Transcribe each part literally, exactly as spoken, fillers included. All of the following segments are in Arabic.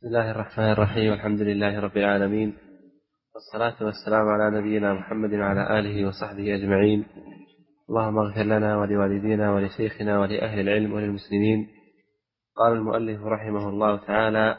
بسم الله الرحمن الرحيم. والحمد لله رب العالمين، والصلاة والسلام على نبينا محمد وعلى آله وصحبه أجمعين. اللهم اغفر لنا ولوالدينا ولشيخنا ولأهل العلم وللمسلمين. قال المؤلف رحمه الله تعالى: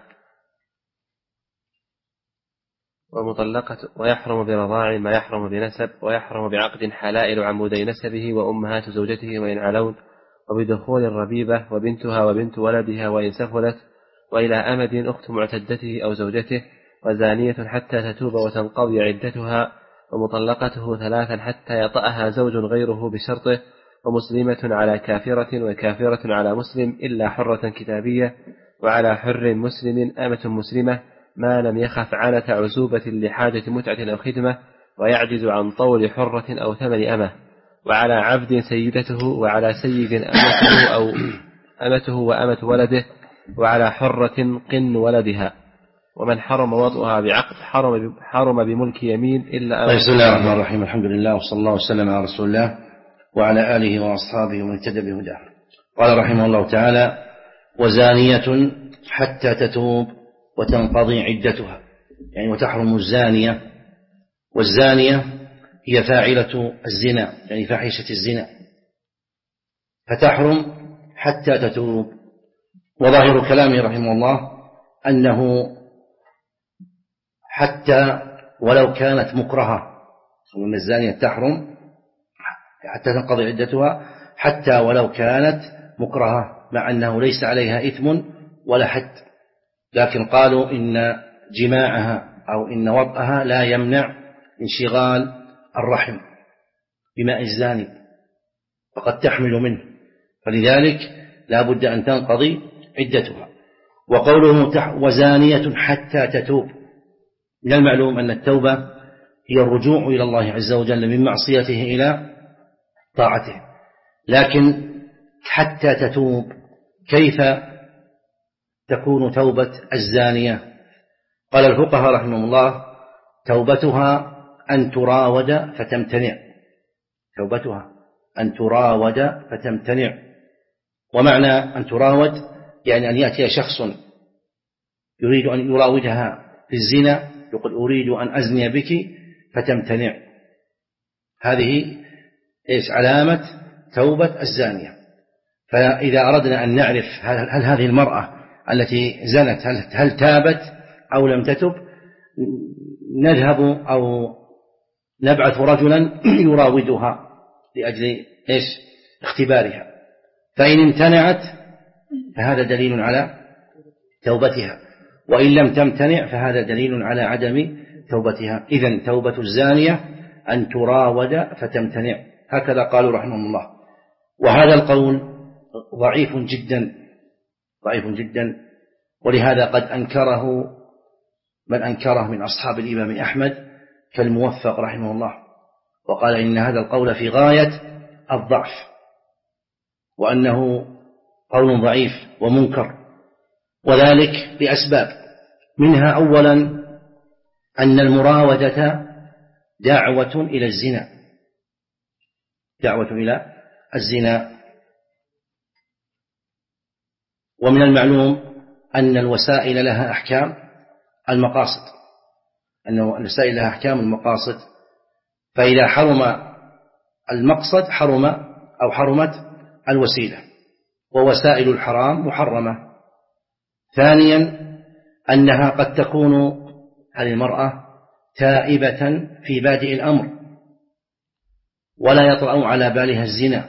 ومطلقة ويحرم برضاع ما يحرم بنسب، ويحرم بعقد حلائل عمودي نسبه وأمهات زوجته وإن علون، وبدخول الربيبة وبنتها وبنت ولدها وإن سفلت، وإلى أمد أخت معتدته أو زوجته، وزانية حتى تتوب وتنقضي عدتها، ومطلقته ثلاثا حتى يطأها زوج غيره بشرطه، ومسلمة على كافرة وكافرة على مسلم إلا حرة كتابية، وعلى حر مسلم أمة مسلمة ما لم يخف عنة عزوبة لحاجة متعة أو خدمة ويعجز عن طول حرة أو ثمن أمة، وعلى عبد سيدته، وعلى سيد أمته أو أمته وأمة ولده، وعلى حرة قن ولدها. ومن حرم وطئها بعقد حرم, حرم بملك يمين إلا أمة. بسم الله الرحمن الرحيم. الحمد لله وصلى الله وسلم على رسول الله وعلى آله وأصحابه ومن اهتدى بهداه. قال رحمه الله تعالى: وزانية حتى تتوب وتنقضي عدتها، يعني وتحرم الزانية. والزانية هي فاعلة الزنا، يعني فاحشة الزنا، فتحرم حتى تتوب. وظاهر كلامه رحمه الله أنه حتى ولو كانت مكرهة، وأن الزانية تحرم حتى تنقضي عدتها حتى ولو كانت مكرهة، مع أنه ليس عليها إثم ولا حد، لكن قالوا إن جماعها أو إن وطئها لا يمنع انشغال الرحم بماء الزاني، فقد تحمل منه، فلذلك لا بد أن تنقضي عدتها. وقوله وزانية حتى تتوب، من المعلوم أن التوبة هي الرجوع إلى الله عز وجل من معصيته إلى طاعته، لكن حتى تتوب كيف تكون توبة الزانية؟ قال الفقهاء رحمهم الله: توبتها أن تراود فتمتنع، توبتها أن تراود فتمتنع. ومعنى أن تراود يعني أن يأتي شخص يريد أن يراودها في الزنا، يقول أريد أن أزني بك فتمتنع، هذه إيش علامة توبة الزانية. فإذا أردنا أن نعرف هل, هل هذه المرأة التي زنت هل, هل تابت أو لم تتب، نذهب أو نبعث رجلا يراودها لأجل إيش اختبارها، فإن امتنعت فهذا دليل على توبتها، وإن لم تمتنع فهذا دليل على عدم توبتها. إذن توبة الزانية أن تراود فتمتنع، هكذا قالوا رحمه الله. وهذا القول ضعيف جدا ضعيف جدا ولهذا قد أنكره من أنكره من أصحاب الإمام أحمد كالموفق رحمه الله، وقال إن هذا القول في غاية الضعف، وأنه قول ضعيف ومنكر، وذلك لأسباب، منها أولا أن المراودة دعوة إلى الزنا، دعوة إلى الزنا. ومن المعلوم أن الوسائل لها أحكام المقاصد، أن الوسائل لها أحكام المقاصد، فإذا حرم المقصد حرم أو حرمت الوسيلة، ووسائل الحرام محرمة. ثانيا أنها قد تكون على المرأة تائبة في بادئ الأمر ولا يطرأ على بالها الزنا،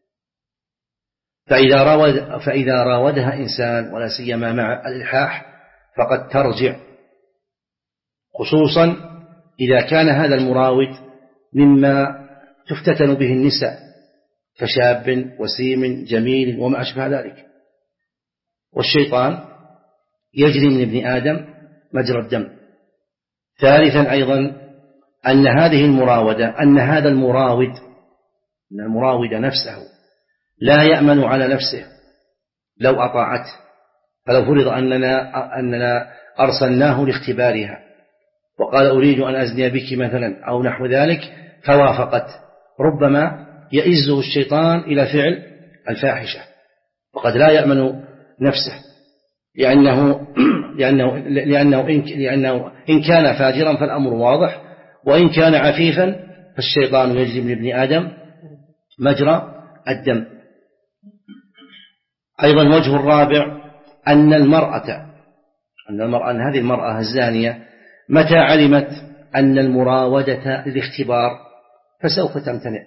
فإذا, راود فإذا راودها إنسان ولا سيما مع الإلحاح فقد ترجع، خصوصا إذا كان هذا المراود مما تفتتن به النساء كشاب وسيم جميل وما أشبه ذلك. والشيطان يجري من ابن آدم مجرى الدم. ثالثا أيضا أن هذه المراودة أن هذا المراود أن المراود نفسه لا يأمن على نفسه لو أطاعته، فلو فرض أننا, أننا أرسلناه لاختبارها وقال أريد أن أزني بك مثلا أو نحو ذلك فوافقت، ربما يئزه الشيطان إلى فعل الفاحشة، وقد لا يأمن نفسه، لأنه لأنه, لأنه, إن لأنه إن كان فاجرا فالأمر واضح، وإن كان عفيفا فالشيطان يجري من ابن آدم مجرى الدم. أيضا وجه الرابع أن المرأة أن المرأة أن هذه المرأة الزانية متى علمت أن المراودة للاختبار فسوف تمتنع.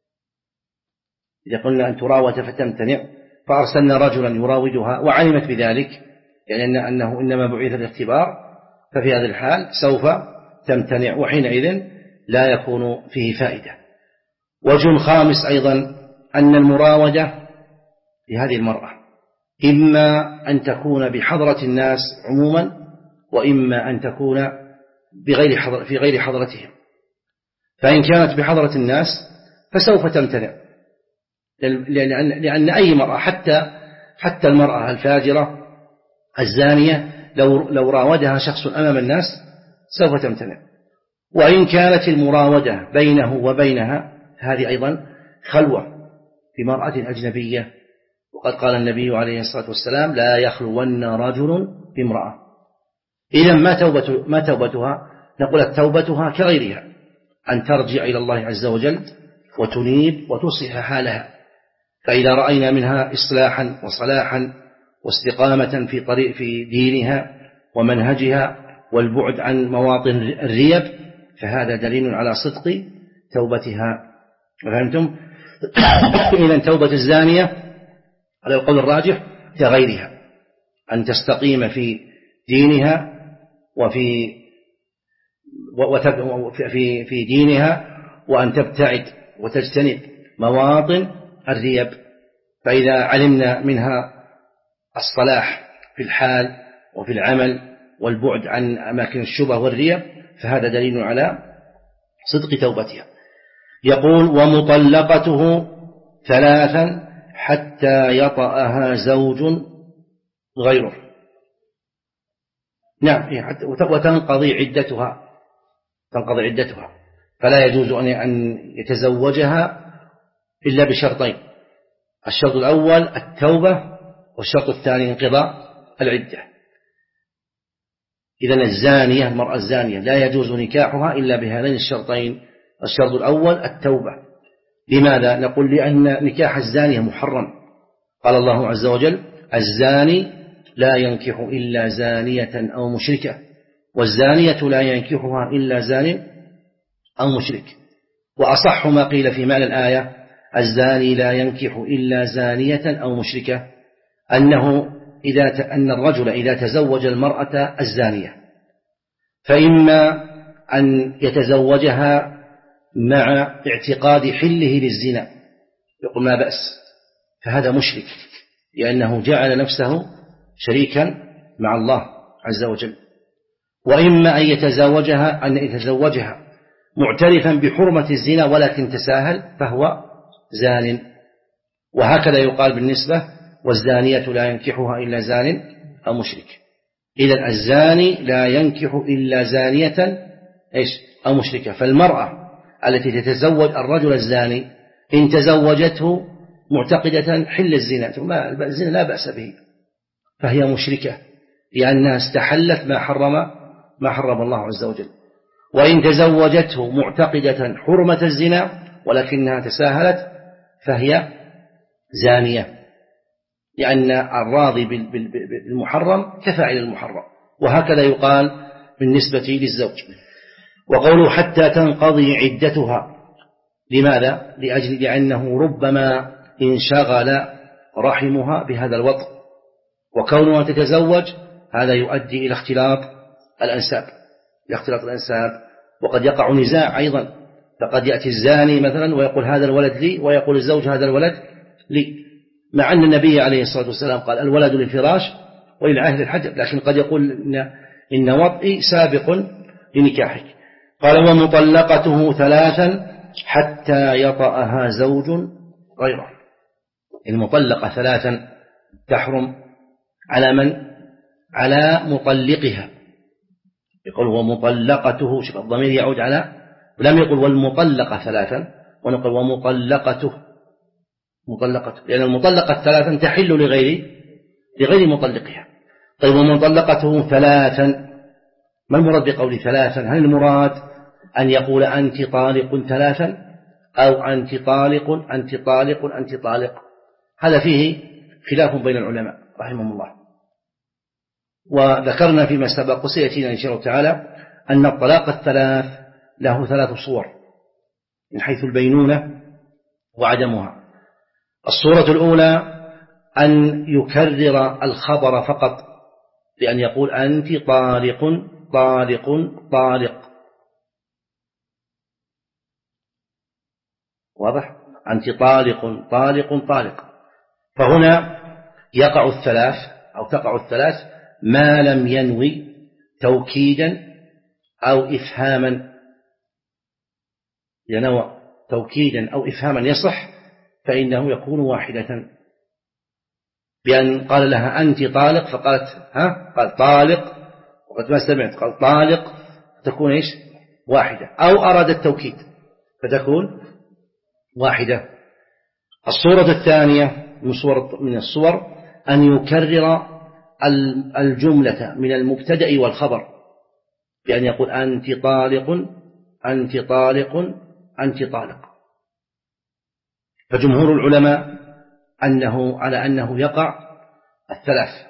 إذا قلنا أن تراود فتمتنع، فأرسلنا رجلا يراودها وعلمت بذلك، يعني أنه إنما بعث للاختبار، ففي هذا الحال سوف تمتنع، وحينئذ لا يكون فيه فائدة. وجه خامس أيضا أن المراودة لهذه المرأة إما أن تكون بحضرة الناس عموما، وإما أن تكون بغير حضر في غير حضرتهم. فإن كانت بحضرة الناس فسوف تمتنع، لأن, لأن أي مرأة حتى حتى المرأة الفاجرة الزانية لو لو راودها شخص أمام الناس سوف تمتنع. وإن كانت المراودة بينه وبينها هذه أيضا خلوة بمرأة أجنبية، وقد قال النبي عليه الصلاة والسلام: لا يخلون رجل بامرأة. إذن ما توبة ما توبتها؟ نقول توبتها كغيرها، أن ترجع إلى الله عز وجل وتنيب وتصلح حالها. فإذا رأينا منها إصلاحا وصلاحا واستقامة في طريق في دينها ومنهجها والبعد عن مواطن الريب، فهذا دليل على صدق توبتها. فهمتم؟ إذن توبة الزانية على القول الراجح كغيرها، أن تستقيم في دينها وفي في في دينها، وأن تبتعد وتجتنب مواطن الريب. فإذا علمنا منها الصلاح في الحال وفي العمل والبعد عن أماكن الشبه والريب، فهذا دليل على صدق توبتها. يقول: ومطلقته ثلاثا حتى يطأها زوج غيره. نعم، وتنقضي عدتها تنقضي عدتها فلا يجوز أن يتزوجها إلا بشرطين: الشرط الأول التوبة، والشرط الثاني انقضاء العدة. إذن الزانية المرأة الزانية لا يجوز نكاحها إلا بهذين الشرطين: الشرط الأول التوبة. لماذا؟ نقول لأن نكاح الزانية محرم. قال الله عز وجل: الزاني لا ينكح إلا زانية أو مشركة، والزانية لا ينكحها إلا زان أو مشرك. وأصح ما قيل في معنى الآية: الزاني لا ينكح إلا زانية أو مشركة، أنه إذا أن الرجل إذا تزوج المرأة الزانية فإما أن يتزوجها مع اعتقاد حله للزنا، يقول ما بأس، فهذا مشرك، لأنه جعل نفسه شريكا مع الله عز وجل. وإما أن يتزوجها أن يتزوجها معترفا بحرمة الزنا ولكن تساهل، فهو زان. وهكذا يقال بالنسبة: والزانية لا ينكحها إلا زان أو مشرك. إذن الزاني لا ينكح إلا زانية إيش أو مشركة. فالمرأة التي تتزوج الرجل الزاني إن تزوجته معتقدة حل الزنا، الزنا لا بأس به، فهي مشركة، لأنها استحلت ما حرم ما حرم الله عز وجل. وإن تزوجته معتقدة حرمة الزنا ولكنها تساهلت فهي زانية، لأن الراضي بالمحرم كفاعل المحرم. وهكذا يقال بالنسبة للزوج. وقوله حتى تنقضي عدتها، لماذا؟ لأجل لأنه ربما انشغل رحمها بهذا الوطء، وكونها تتزوج هذا يؤدي إلى اختلاط الأنساب إلى اختلاط الأنساب وقد يقع نزاع أيضا. فقد يأتي الزاني مثلا ويقول هذا الولد لي، ويقول الزوج هذا الولد لي، مع أن النبي عليه الصلاة والسلام قال: الولد للفراش وللعهد الحجر، لكن قد يقول إن, إن وطئي سابق لنكاحك. قال: ومطلقته ثلاثا حتى يطأها زوج غيره. المطلقة ثلاثا تحرم على من؟ على مطلقها. يقول ومطلقته، شوف الضمير يعود على، ولم يقل والمطلقة ثلاثا، ونقول ومطلقته مطلقته، لأن المطلقة ثلاثا تحل لغير لغير مطلقها. طيب ومن طلقته ثلاثا، ما المراد بقول ثلاثا؟ هل المراد أن يقول أنت طالق ثلاثا، أو أنت طالق أنت طالق أنت طالق؟ هذا فيه خلاف بين العلماء رحمهم الله. وذكرنا فيما سبق وسيأتينا إن شاء الله تعالى أن الطلاق الثلاث له ثلاث صور من حيث البينونة وعدمها. الصورة الأولى أن يكرر الخبر فقط، بأن يقول أنت طالق طالق طالق، واضح؟ أنت طالق طالق طالق. فهنا يقع الثلاث أو تقع الثلاث ما لم ينوي توكيدا أو إفهاما. إذا نوى توكيدا أو إفهاما يصح، فإنه يكون واحدة. بأن قال لها أنت طالق فقالت ها قال طالق، وقد ما سمعت قال طالق، تكون إيش؟ واحدة. أو أراد التوكيد فتكون واحدة. الصورة الثانية من صور من الصور أن يكرر الجملة من المبتدأ والخبر، بأن يقول أنت طالق أنت طالق أنت طالق. فجمهور العلماء أنه على أنه يقع الثلاث،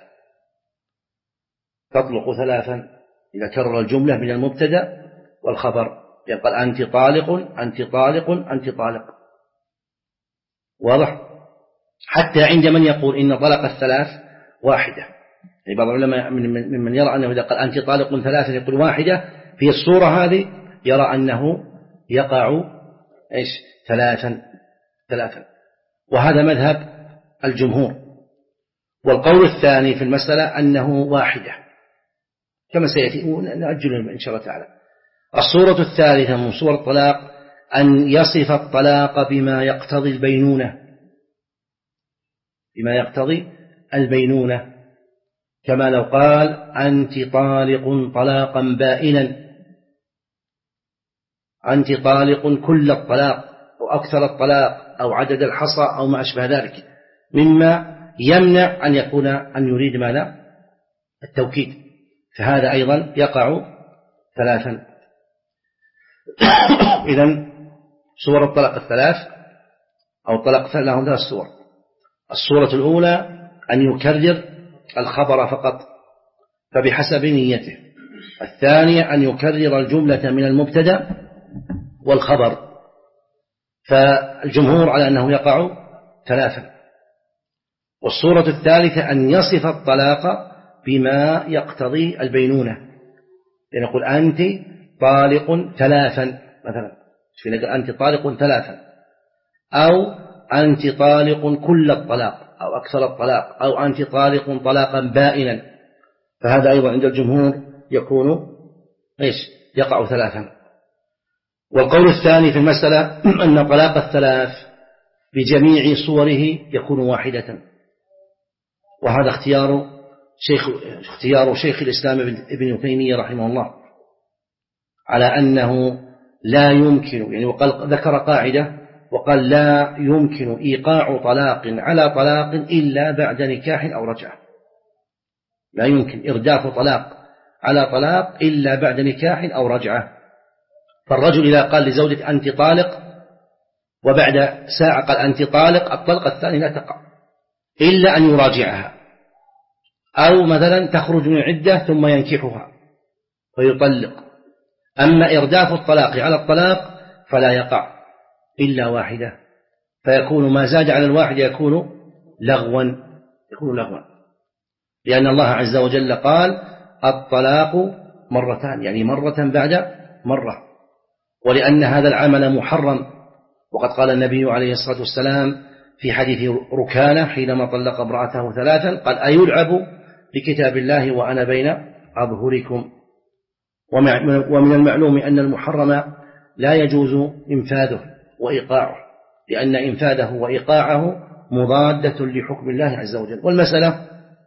تطلق ثلاثا إذا كرر الجملة من المبتدأ والخبر، يقول أنت طالق أنت طالق أنت طالق، واضح؟ حتى عند من يقول إن طلق الثلاث واحدة، يعني بعض العلماء ممن يرى أنه إذا قال أنت طالق ثلاثا يقول واحدة، في الصورة هذه يرى أنه يقع إيش؟ ثلاثا ثلاثا، وهذا مذهب الجمهور. والقول الثاني في المسألة أنه واحدة كما سيأتي، نأجل إن شاء الله تعالى. الصورة الثالثة من صور الطلاق أن يصف الطلاق بما يقتضي البينونة، بما يقتضي البينونة، كما لو قال أنت طالق طلاقا بائنا، أنت طالق كل الطلاق أو أكثر الطلاق أو عدد الحصى أو ما أشبه ذلك، مما يمنع أن يكون أن يريد ماذا؟ التوكيد، فهذا أيضا يقع ثلاثا. إذن صور الطلاق الثلاث أو الطلاق لهم ثلاث صور. الصورة الأولى أن يكرر الخبر فقط فبحسب نيته. الثانية أن يكرر الجملة من المبتدأ والخبر، فالجمهور على أنه يقع ثلاثا. والصورة الثالثة أن يصف الطلاق بما يقتضي البينونة، لنقول أنت طالق ثلاثا مثلا، نقول أنت طالق ثلاثا، أو أنت طالق كل الطلاق أو أكثر الطلاق، أو أنت طالق طلاقا بائنا، فهذا أيضا عند الجمهور يكون إيش؟ يقع ثلاثا. والقول الثاني في المسألة أن طلاق الثلاث بجميع صوره يكون واحدة، وهذا اختيار شيخ اختيار شيخ الإسلام ابن تيمية رحمه الله، على أنه لا يمكن، يعني وقال ذكر قاعدة وقال لا يمكن إيقاع طلاق على طلاق إلا بعد نكاح أو رجعة، لا يمكن إرداف طلاق على طلاق إلا بعد نكاح أو رجعة. فالرجل إذا قال لزوجته أنت طالق وبعد ساعة قال أنت طالق، الطلقة الثانية لا تقع إلا أن يراجعها، أو مثلا تخرج من عدة ثم ينكحها ويطلق. أما إرداف الطلاق على الطلاق فلا يقع إلا واحدة، فيكون ما زاد على الواحد يكون لغوا يكون لغوا لأن الله عز وجل قال الطلاق مرتان، يعني مرة بعد مرة، ولأن هذا العمل محرم. وقد قال النبي عليه الصلاة والسلام في حديث ركانة حينما طلق امرأته ثلاثا قال أيلعب بكتاب الله وأنا بين أظهركم. ومن المعلوم أن المحرم لا يجوز إنفاذه وإيقاعه، لأن إنفاذه وإيقاعه مضادة لحكم الله عز وجل. والمسألة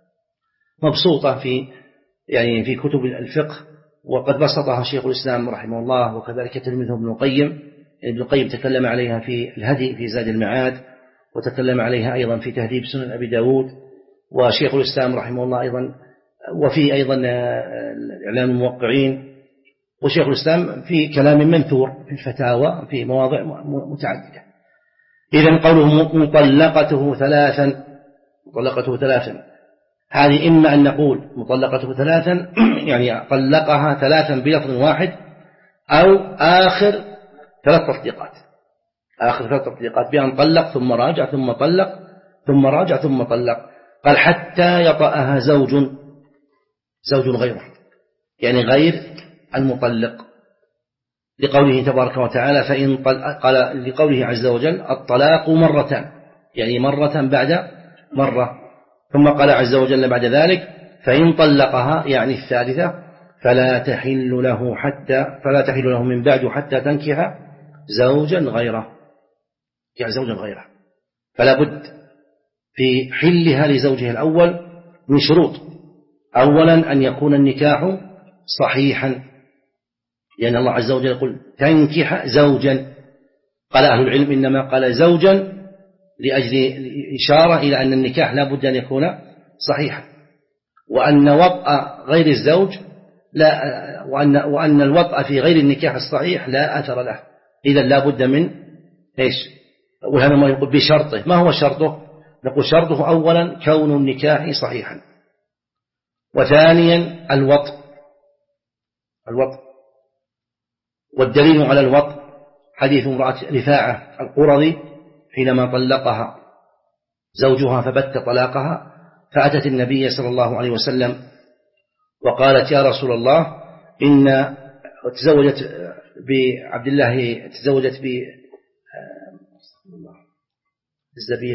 مبسوطة في يعني في كتب الفقه، وقد بسطها شيخ الإسلام رحمه الله وكذلك تلميذه ابن القيم. ابن القيم تكلم عليها في الهدي في زاد المعاد، وتكلم عليها أيضا في تهذيب سنن أبي داود. وشيخ الإسلام رحمه الله أيضا وفي أيضا إعلام الموقعين، وشيخ الإسلام في كلام منثور في الفتاوى في مواضع متعددة. إذن قوله مطلقته ثلاثا، مطلقته ثلاثا، هذه إما أن نقول مطلقته ثلاثا يعني طلقها ثلاثا بلفظ واحد، أو آخر ثلاث تطليقات، آخر ثلاث تطليقات بأن طلق ثم راجع ثم طلق ثم راجع ثم طلق. قال حتى يطأها زوج، زوج غيره، يعني غير المطلق، لقوله تبارك وتعالى فإن طلق، قال لقوله عز وجل الطلاق مرتان، يعني مرة بعد مرة. ثم قال عز وجل بعد ذلك فإن طلقها يعني الثالثة فلا تحل له حتى فلا تحل له من بعد حتى تنكح زوجا غيره، يعني زوجا غيره. فلا بد في حلها لزوجها الأول من شروط. أولا أن يكون النكاح صحيحا، لأن الله عز وجل يقول تنكح زوجا، قال أهل العلم إنما قال زوجا لأجل إشارة إلى أن النكاح لا بد أن يكون صحيحا، وأن وطأ غير الزوج لا، وأن, وأن الوطأ في غير النكاح الصحيح لا أثر له. إذا لا بد من إيش؟ وهذا ما يقول بشرطه. ما هو شرطه؟ نقول شرطه أولا كون النكاح صحيحا، وثانيا الوطء، الوطء والدليل على الوطء حديث امرأة رفاعة القرظي حينما طلقها زوجها فبت طلاقها، فأتت النبي صلى الله عليه وسلم وقالت يا رسول الله إن تزوجت بعبد الله، تزوجت ب الزبير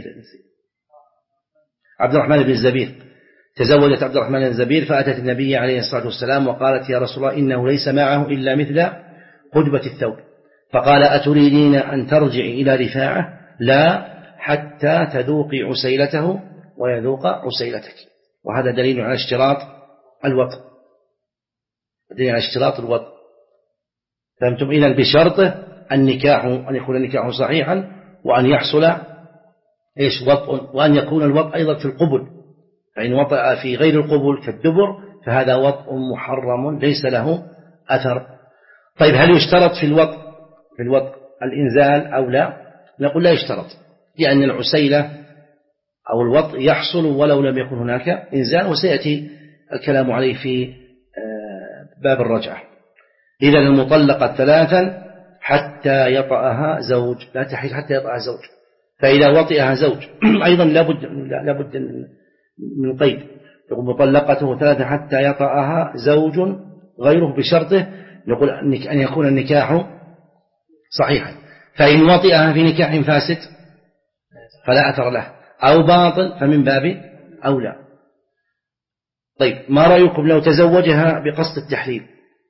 عبد الرحمن بن الزبير، تزوجت عبد الرحمن بن الزبير، فأتت النبي عليه الصلاة والسلام وقالت يا رسول الله إنه ليس معه إلا مثل قدبة الثوب. فقال أتريدين أن ترجعي إلى رفاعة؟ لا، حتى تذوقي عسيلته ويذوق عسيلتك. وهذا دليل على اشتراط الوطء، دليل على اشتراط الوطء. فهمتم؟ إذن بشرطه النكاح أن يكون النكاح صحيحا، وأن يحصل إيش وطء، وأن يكون الوطء أيضا في القبل، فإن وطأ في غير القبل كالدبر فهذا وطء محرم ليس له أثر. طيب هل يشترط في الوطء في الوطء الإنزال أو لا؟ نقول لا يشترط، لأن العسيلة أو الوطء يحصل ولو لم يكن هناك إنزال، وسيأتي الكلام عليه في باب الرجعة. إذا المطلقة ثلاثا حتى يطأها زوج، لا تحل حتى يطأها زوج. فإذا وطئها زوج أيضا لابد لابد من قيد، يقول مطلقته ثلاثا حتى يطأها زوج غيره بشرطه، يقول أن يكون النكاح صحيحا. فإن وطئها في نكاح فاسد فلا أثر له، أو باطل فمن باب أولى. طيب ما رأيكم لو تزوجها بقصد التحليل؟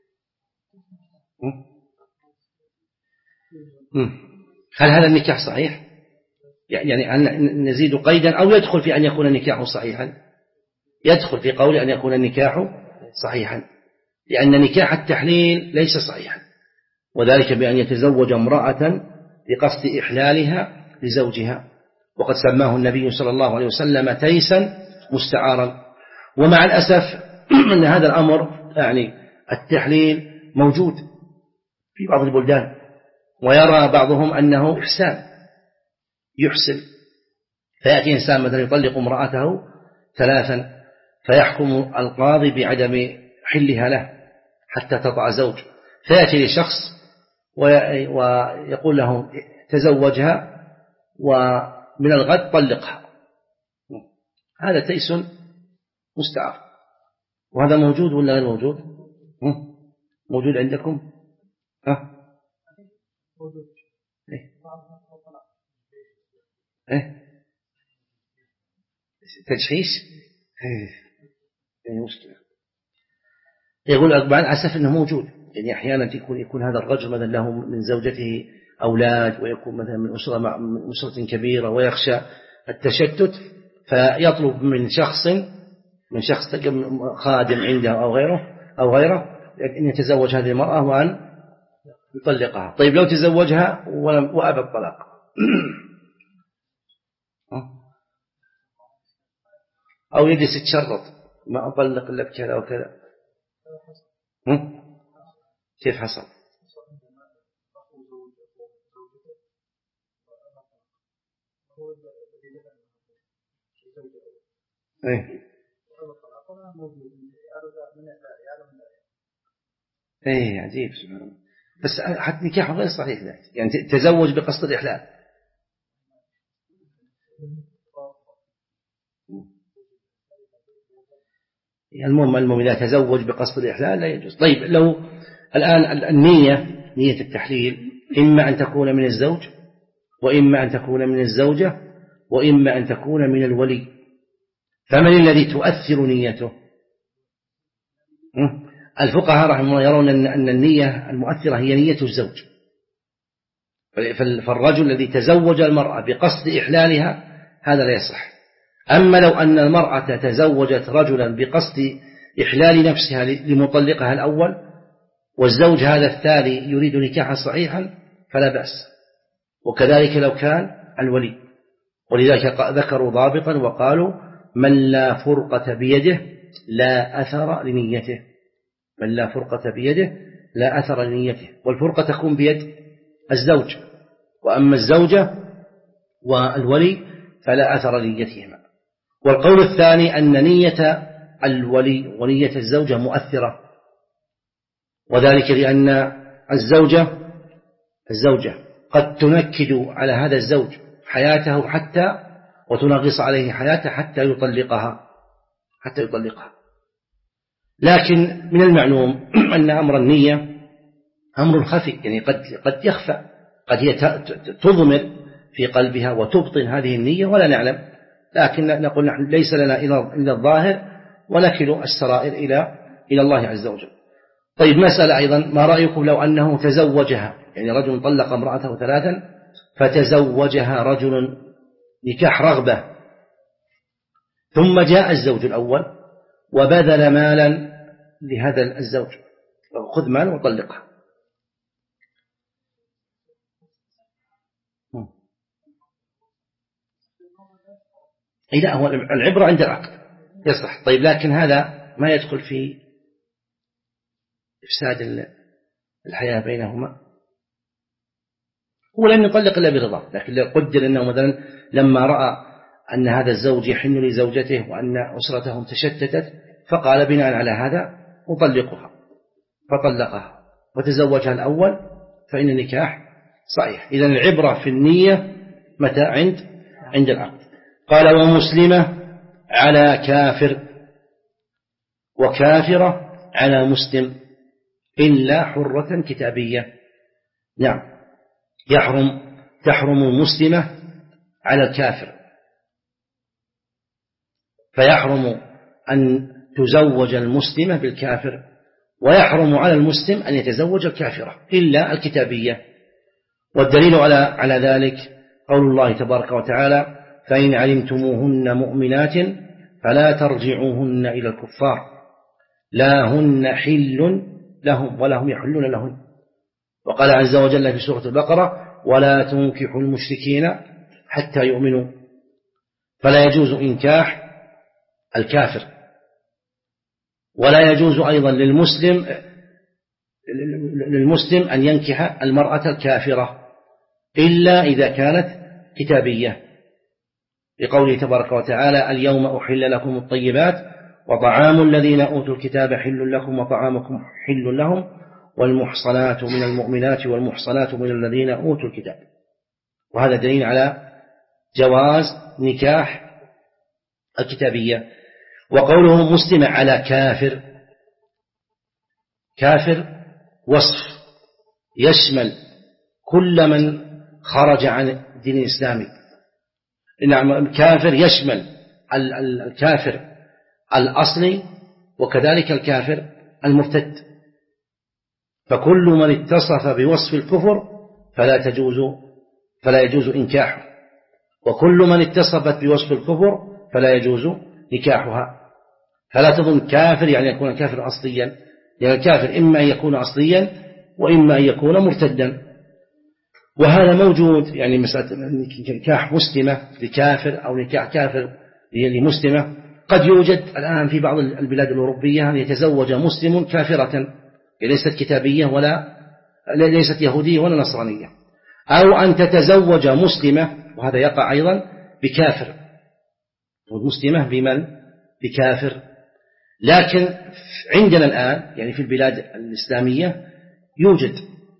هل هذا النكاح صحيح؟ يعني أن نزيد قيدا أو يدخل في أن يكون النكاح صحيحا؟ يدخل في قول أن يكون النكاح صحيحا، لأن نكاح التحليل ليس صحيحا، وذلك بأن يتزوج امرأة بقصد إحلالها لزوجها، وقد سماه النبي صلى الله عليه وسلم تيسا مستعارا. ومع الأسف أن هذا الأمر يعني التحليل موجود في بعض البلدان، ويرى بعضهم أنه إحسان يحسن. فيأتي إنسان مثلا يطلق امرأته ثلاثا فيحكم القاضي بعدم حلها له حتى تطأ زوج، فيأتي لشخص ويقول له تزوجها ومن الغد طلقها. هذا تيس مستعار، وهذا موجود ولا غير موجود؟ موجود عندكم؟ ها؟ موجود. إيه؟ إيه؟ تجحيش؟ إيه؟ يعني مشكلة. يقول مع الأسف أنه موجود، يعني أحيانا يكون يكون هذا الرجل مثلا له من زوجته أولاد، ويكون مثلا من أسرة من أسرة كبيرة ويخشى التشتت، فيطلب من شخص من شخص خادم عنده أو غيره أو غيره أن يتزوج هذه المرأة وأن يطلقها. طيب لو تزوجها وأبى الطلاق أو يجلس يتشرط ما أطلق إلا بكذا وكذا. كيف حصل؟ ايه ايه عجيب سبحان الله. بس حتى نكاح غير صحيح ذلك، يعني تزوج بقصد الإحلال. المهم المهم إذا تزوج بقصد الإحلال لا يجوز. طيب لو الآن النية، نية التحليل إما أن تكون من الزوج، وإما أن تكون من الزوجة، وإما أن تكون من الولي، فمن الذي تؤثر نيته؟ الفقهاء رحمه الله يرون أن النية المؤثرة هي نية الزوج. فالرجل الذي تزوج المرأة بقصد إحلالها هذا لا يصح. أما لو أن المرأة تزوجت رجلا بقصد إحلال نفسها لمطلقها الأول، والزوج هذا الثاني يريد نكاحا صحيحا فلا بأس. وكذلك لو كان الولي، ولذلك ذكروا ضابطا وقالوا من لا فرقة بيده لا أثر لنيته. من لا فرقة بيده لا أثر لنيته. والفرقة تكون بيد الزوج، وأما الزوجة والولي فلا أثر لنيتهما. والقول الثاني أن نية الولي ونية الزوجة مؤثرة، وذلك لأن الزوجة الزوجة قد تنكد على هذا الزوج حياته حتى وتنغص عليه حياته حتى يطلقها حتى يطلقها. لكن من المعلوم أن أمر النية أمر خفي، يعني قد قد يخفى، قد هي تضمر في قلبها وتبطن هذه النية ولا نعلم، لكن نقول نحن ليس لنا إلا الظاهر ونكل السرائر إلى إلى الله عز وجل. طيب مسألة أيضا، ما رأيكم لو أنه تزوجها، يعني رجل طلق امرأته ثلاثا فتزوجها رجل نكاح رغبة، ثم جاء الزوج الأول وبذل مالا لهذا الزوج، خذ مال وطلقها. إيه لا، هو العبرة عند العقد يصلح. طيب لكن هذا ما يدخل في إفساد الحياة بينهما. هو لم يطلق إلا برضاه، لكن لو قدر أنه مثلا لما رأى أن هذا الزوج يحن لزوجته وأن أسرتهم تشتتت فقال بناء على هذا أطلقها، فطلقها وتزوجها الأول، فإن النكاح صحيح. إذن العبرة في النية متى؟ عند عند العقد. قال ومسلمة على كافر، وكافرة على مسلم، إلا حرة كتابية. نعم، يحرم تحرم المسلمة على الكافر، فيحرم أن تزوج المسلمة بالكافر، ويحرم على المسلم أن يتزوج الكافرة إلا الكتابية. والدليل على على ذلك قول الله تبارك وتعالى فإن علمتموهن مؤمنات فلا ترجعوهن إلى الكفار لا هن حل لهم ولا هم يحلون لهن. وقال عز وجل في سورة البقرة ولا تنكحوا المشركين حتى يؤمنوا، فلا يجوز إنكاح الكافر، ولا يجوز أيضا للمسلم للمسلم أن ينكح المرأة الكافرة إلا إذا كانت كتابية، لقوله تبارك وتعالى اليوم أحل لكم الطيبات وطعام الذين أوتوا الكتاب حل لكم وطعامكم حل لهم والمحصنات من المؤمنات والمحصنات من الذين أوتوا الكتاب. وهذا دليل على جواز نكاح الكتابية. وقوله مسلمة على كافر، كافر وصف يشمل كل من خرج عن الدين الإسلامي. نعم، الكافر يشمل الكافر الأصلي وكذلك الكافر المرتد، فكل من اتصف بوصف الكفر فلا تجوز فلا يجوز إنكاحه، وكل من اتصفت بوصف الكفر فلا يجوز نكاحها. فلا تظن كافر يعني يكون كافر أصليا، يعني الكافر إما أن يكون أصليا وإما أن يكون مرتدا. وهذا موجود، يعني مسألة نكاح مسلمة لكافر أو نكاح كافر لمسلمة، قد يوجد الآن في بعض البلاد الأوروبية أن يتزوج مسلم كافرة ليست كتابية ولا ليست يهودية ولا نصرانية، أو أن تتزوج مسلمة، وهذا يقع أيضا بكافر، والمسلمة بمن؟ بكافر. لكن عندنا الآن يعني في البلاد الإسلامية يوجد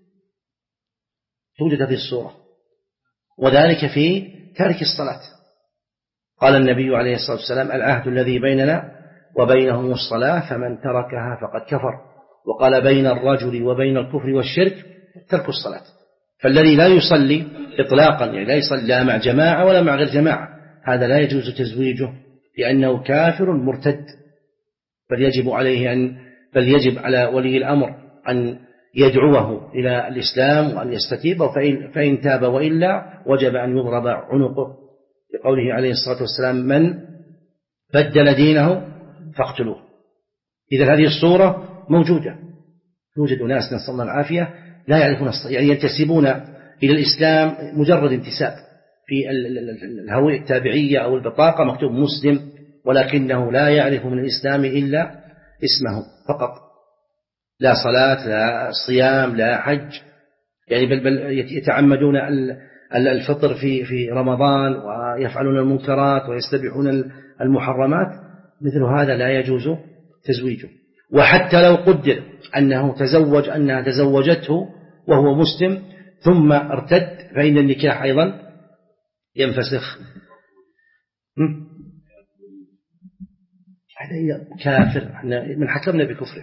توجد هذه الصورة، وذلك في تارك الصلاة. قال النبي عليه الصلاة والسلام: العهد الذي بيننا وبينهم الصلاة فمن تركها فقد كفر. وقال: بين الرجل وبين الكفر والشرك ترك الصلاة. فالذي لا يصلي إطلاقا، يعني لا يصلي لا مع جماعة ولا مع غير جماعة، هذا لا يجوز تزويجه لأنه كافر مرتد. بل يجب عليه أن بل يجب على ولي الأمر أن يدعوه إلى الإسلام وأن يستتيب، فإن, فإن تاب وإلا وجب أن يضرب عنقه، لقوله عليه الصلاة والسلام: من بدل دينه فاقتلوه. إذا هذه الصورة موجودة، يوجد ناس نسأل الله العافية لا يعرفون يعني ينتسبون إلى الإسلام مجرد انتساب، في الهوية التابعية أو البطاقة مكتوب مسلم، ولكنه لا يعرف من الإسلام إلا اسمه فقط، لا صلاة لا صيام لا حج، يعني بل, بل يتعمدون الفطر في في رمضان ويفعلون المنكرات ويستبيحون المحرمات. مثل هذا لا يجوز تزويجه. وحتى لو قدر أنه تزوج أنها تزوجته وهو مسلم ثم ارتد، فإن النكاح أيضا ينفسخ. هذا كافر، من حكمنا بكفره،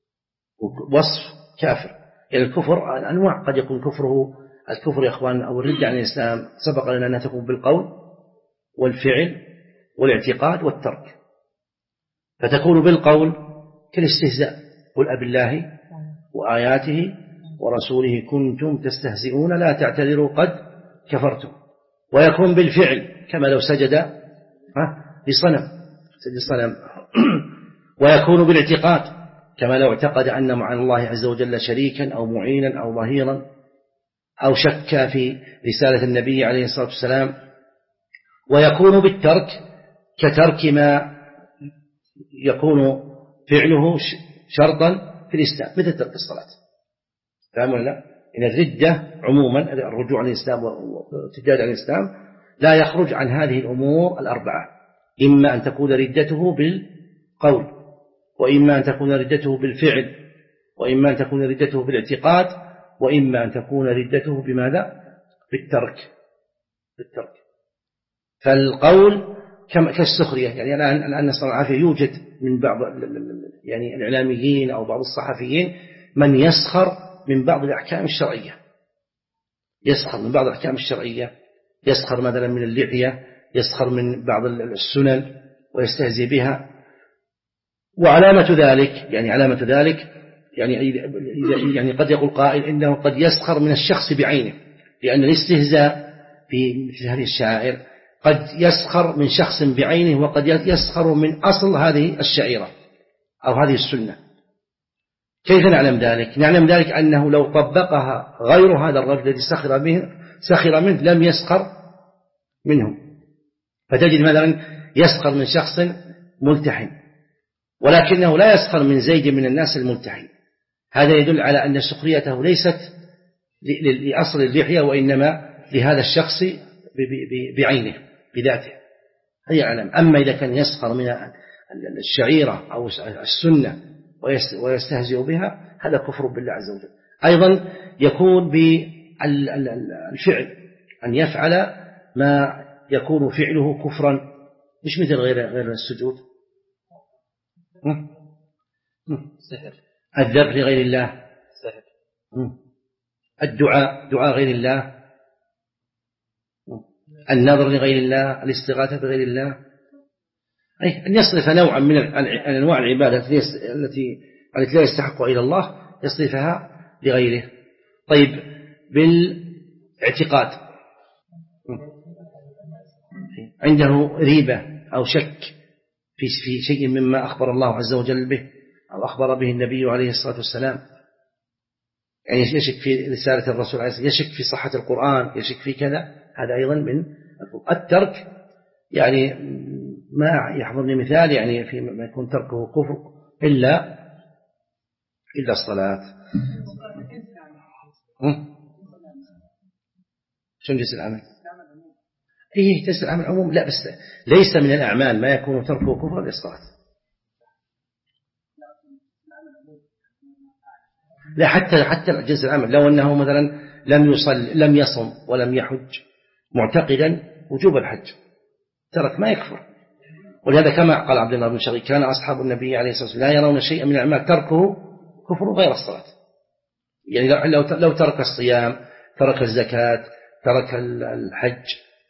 وصف كافر. يعني الكفر أنواع، قد يكون كفره الكفر يا إخوان أو الردة عن الإسلام سبق لنا أنها تكون بالقول والفعل والاعتقاد والترك. فتكون بالقول كالاستهزاء: قل أب الله وآياته ورسوله كنتم تستهزئون لا تعتذروا قد كفرتم. ويكون بالفعل كما لو سجد لصنم سجد صنم. ويكون بالاعتقاد كما لو اعتقد أن مع الله عز وجل شريكا أو معينا أو ظهيرا، أو شك في رسالة النبي عليه الصلاة والسلام. ويكون بالترك كترك ما يكون فعله شرطا في الإسلام، مثل ترك الصلاة. فهموا لا؟ إن الردة عموما الرجوع عن الإسلام والارتداد عن الإسلام لا يخرج عن هذه الأمور الأربعة: إما أن تكون ردته بالقول، وإما أن تكون ردته بالفعل، وإما أن تكون ردته بالاعتقاد، وإما أن تكون ردته بماذا؟ بالترك. بالترك. فالقول كالسخرية، يعني الآن الآن نسأل الله العافية يوجد من بعض يعني الإعلاميين أو بعض الصحفيين من يسخر من بعض الأحكام الشرعية، يسخر من بعض الأحكام الشرعية، يسخر مثلا من اللحية، يسخر من بعض السنن ويستهزئ بها. وعلامة ذلك يعني علامة ذلك يعني يعني قد يقول قائل إنه قد يسخر من الشخص بعينه، لأن الاستهزاء في مثل هذه الشعائر قد يسخر من شخص بعينه، وقد يسخر من أصل هذه الشعيرة أو هذه السنة. كيف نعلم ذلك؟ نعلم ذلك أنه لو طبقها غير هذا الرجل الذي سخر منه سخر منه لم يسخر منه. فتجد مثلا يسخر من شخص ملتحن، ولكنه لا يسخر من زيد من الناس الملتحن. هذا يدل على أن سخريته ليست لأصل اللحية، وإنما لهذا الشخص بعينه بذاته. هي علم. أما إذا كان يسخر من الشعيرة أو السنة ويستهزئ بها، هذا كفر بالله عز وجل. أيضا يكون بالفعل، أن يفعل ما يكون فعله كفرا، مش مثل غير غير السجود، سحر، الذبح لغير الله، سحر، الدعاء دعاء غير الله، النظر لغير الله، الاستغاثة بغير الله، أي أن يصرف نوعا من أنواع العبادة التي التي لا يستحق إلى الله يصرفها لغيره. طيب بالاعتقاد عنده ريبة أو شك في في شيء مما أخبر الله عز وجل به أو أخبر به النبي عليه الصلاة والسلام، يعني يشك في رسالة الرسول عليه الصلاة والسلام، يشك في صحة القرآن، يشك في كذا، هذا أيضا من الترك. يعني ما يحضرني مثال يعني فيما يكون تركه كفر إلا إلا الصلاة. شو جنس العمل؟ إيه جنس العمل عموم، لا بس ليس من الأعمال ما يكون تركه كفر الصلاة. لا حتى حتى جنس العمل، لو أنه مثلا لم يصل لم يصم ولم يحج معتقدا وجوب الحج ترك ما يكفر. ولهذا كما قال عبد الله بن شقيق كان أصحاب النبي عليه الصلاة والسلام لا يرون شيئا من الأعمال تركه كفر غير الصلاة. يعني لو لو ترك الصيام، ترك الزكاة، ترك الحج،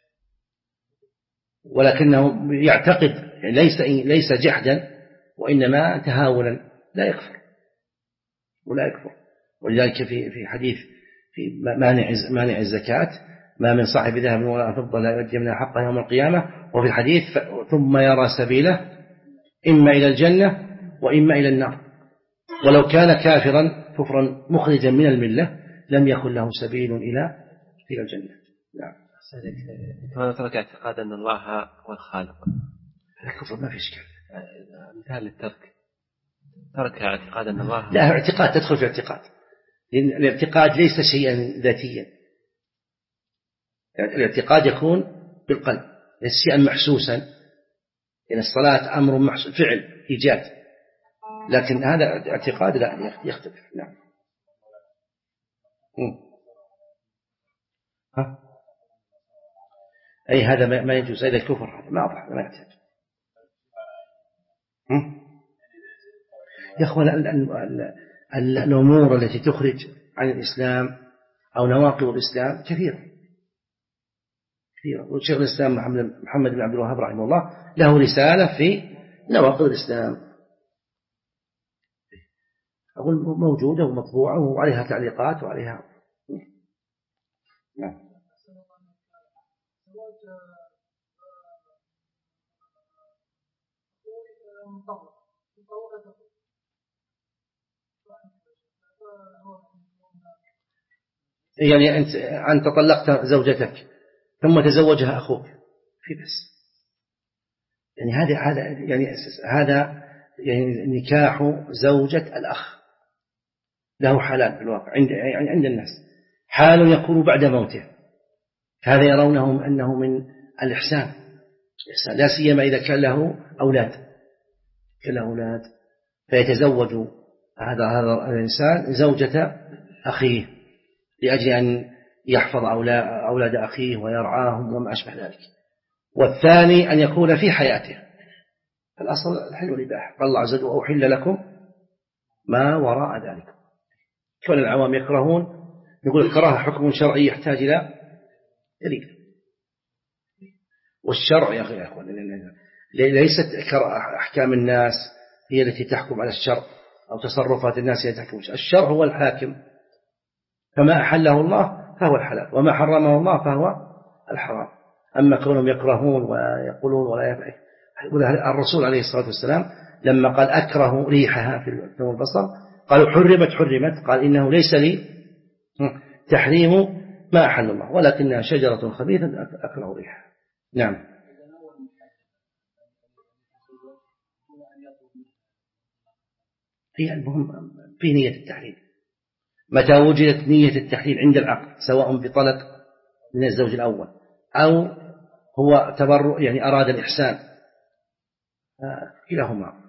ولكنه يعتقد ليس ليس جحدا وإنما تهاونا لا يكفر ولا يكفر. ولذلك في في حديث في مانع مانع الزكاة ما من صاحب ذهب ولا فضة لا يؤدي منها حقها يوم القيامة. وفي الحديث ثم يرى سبيله إما إلى الجنة وإما إلى النار، ولو كان كافرا كفرا مخرجا من الملة لم يكن له سبيل إلى إلى الجنة. نعم. كما ترك اعتقاد أن الله هو الخالق الكفر ما في إشكال. مثال للترك ترك اعتقاد أن الله لا اعتقاد تدخل في اعتقاد، لأن الاعتقاد ليس شيئا ذاتيا. الاعتقاد يكون بالقلب ليس شيئا محسوسا، لأن الصلاة أمر محسوس فعل إيجاد، لكن هذا اعتقاد لا يختلف. نعم. ها؟ أي هذا ما يجوز، هذا الكفر ما أضح ما يحتاج. يا أخوان الأمور التي تخرج عن الإسلام أو نواقض الإسلام كثيرة كثيرة. والشيخ الإسلام محمد بن عبد الوهاب رحمه الله له رسالة في نواقض الإسلام أقول موجودة ومطبوعة وعليها تعليقات وعليها. نعم. يعني أنت أنت طلقت زوجتك ثم تزوجها أخوك في بس يعني هذا هذا يعني هذا يعني نكاح زوجة الأخ له حلال بالواقع عند يعني عند الناس، حال يكون بعد موته، هذا يرونه أنه من الإحسان، لا سيما إذا كان له أولاد كان له أولاد فيتزوج هذا هذا الإنسان زوجة أخيه لأجل أن يحفظ أولاد أخيه ويرعاهم وما أشبه ذلك. والثاني أن يكون في حياته، الأصل الحل والإباحة، قال الله عز وجل وأحل لكم ما وراء ذلك. كل العوام يكرهون، يقول الكراهة حكم شرعي يحتاج إلى دليل، والشرع يا أخي يا أخوان ليست أحكام الناس هي التي تحكم على الشرع أو تصرفات الناس هي تحكم الشرع. الشرع هو الحاكم، فما أحله الله فهو الحلال وما حرمه الله فهو الحرام. أما كونهم يكرهون ويقولون ولا يفعل، الرسول عليه الصلاة والسلام لما قال أكره ريحها في الثوم البصر قالوا حرمت حرمت قال إنه ليس لي تحريم ما أحل الله ولكنها شجرة خبيثة أكره ريحها. نعم. هي المهم في نية التحليل، متى وجدت نية التحليل عند العقد سواء بطلق من الزوج الأول أو هو تبرع يعني أراد الإحسان كلاهما.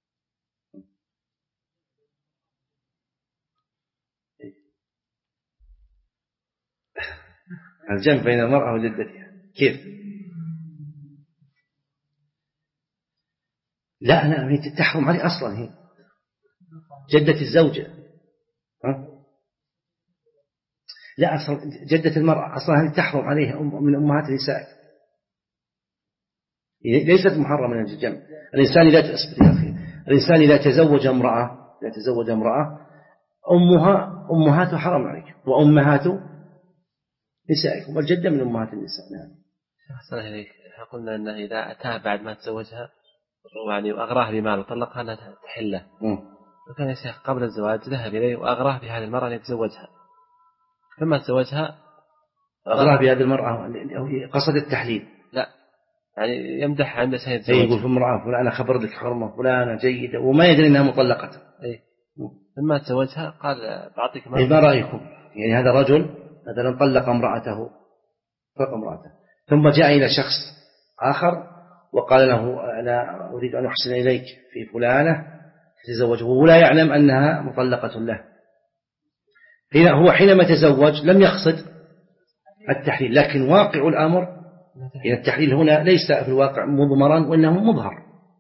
الجمع بين المرأة وجدتها كيف؟ لا لا هي تحرم عليه أصلا، هي جدة الزوجة. ها؟ لا أصلا جدة المرأة أصلا هي تحرم عليها من أمهات النساء، ليست محرمة من الجمع. الإنسان إذا أصبر يا أخي، الإنسان إذا تزوج امرأة إذا تزوج امرأة أمها أمهات حرم عليك وأمهات نسائكم، والجدة من أمهات النساء. نعم. أحسن إليك، قلنا أنه إذا أتاها بعد ما تزوجها يعني وأغراه بمال وطلقها أنها تحله، وكان يا شيخ قبل الزواج ذهب إليه وأغراه بهذه المرأة أن يتزوجها، ثم تزوجها أغراه بهذه المرأة قصد التحليل. لا يعني يمدح عند سيد زوجها، يقول في امرأة فلانة خبر لك خرمة فلانة جيدة وما يدري أنها مطلقة. إيه. لما تزوجها قال بعطيك ما, إيه ما رأيكم؟ يعني هذا رجل مثلا طلق امرأته طلق امرأته ثم جاء إلى شخص آخر وقال له أنا أريد أن أحسن إليك في فلانة تزوجه ولا يعلم أنها مطلقة له. هنا هو حينما تزوج لم يقصد التحليل، لكن واقع الأمر إن التحليل هنا ليس في الواقع مضمرا وإنه مظهر،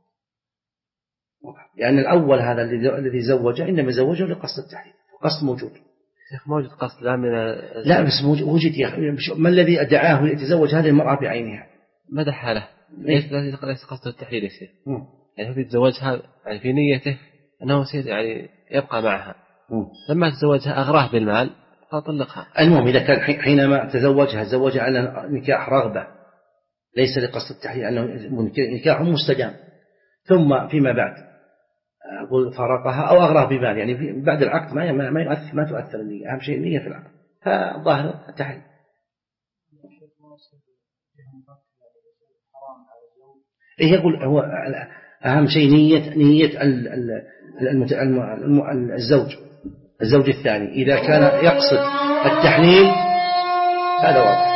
لأن الأول هذا الذي زوجه إنما زوجه لقصد التحليل، قصد موجود. شيخ موجود قصد لا من لا بس وجد يا أخي، ما الذي أدعاه ليتزوج هذه المرأة بعينها؟ مدى حاله ليس ليس قصد التحليل يا شيخ، يعني هو يتزوجها يعني في نيته أنه سيد يعني يبقى معها. م. لما تزوجها أغراه بالمال فطلقها. المهم إذا كان حينما تزوجها زوجها على نكاح رغبة ليس لقصد التحليل، أنه نكاح مستدام، ثم فيما بعد فارقها أو أغراه بمال، يعني بعد العقد ما ما يؤثر ما تؤثر النية، أهم شيء النية في العقد، فظاهر التحليل. إيه يقول هو أهم شيء نية نية الزوج الزوج الثاني إذا كان يقصد التحليل هذا واضح.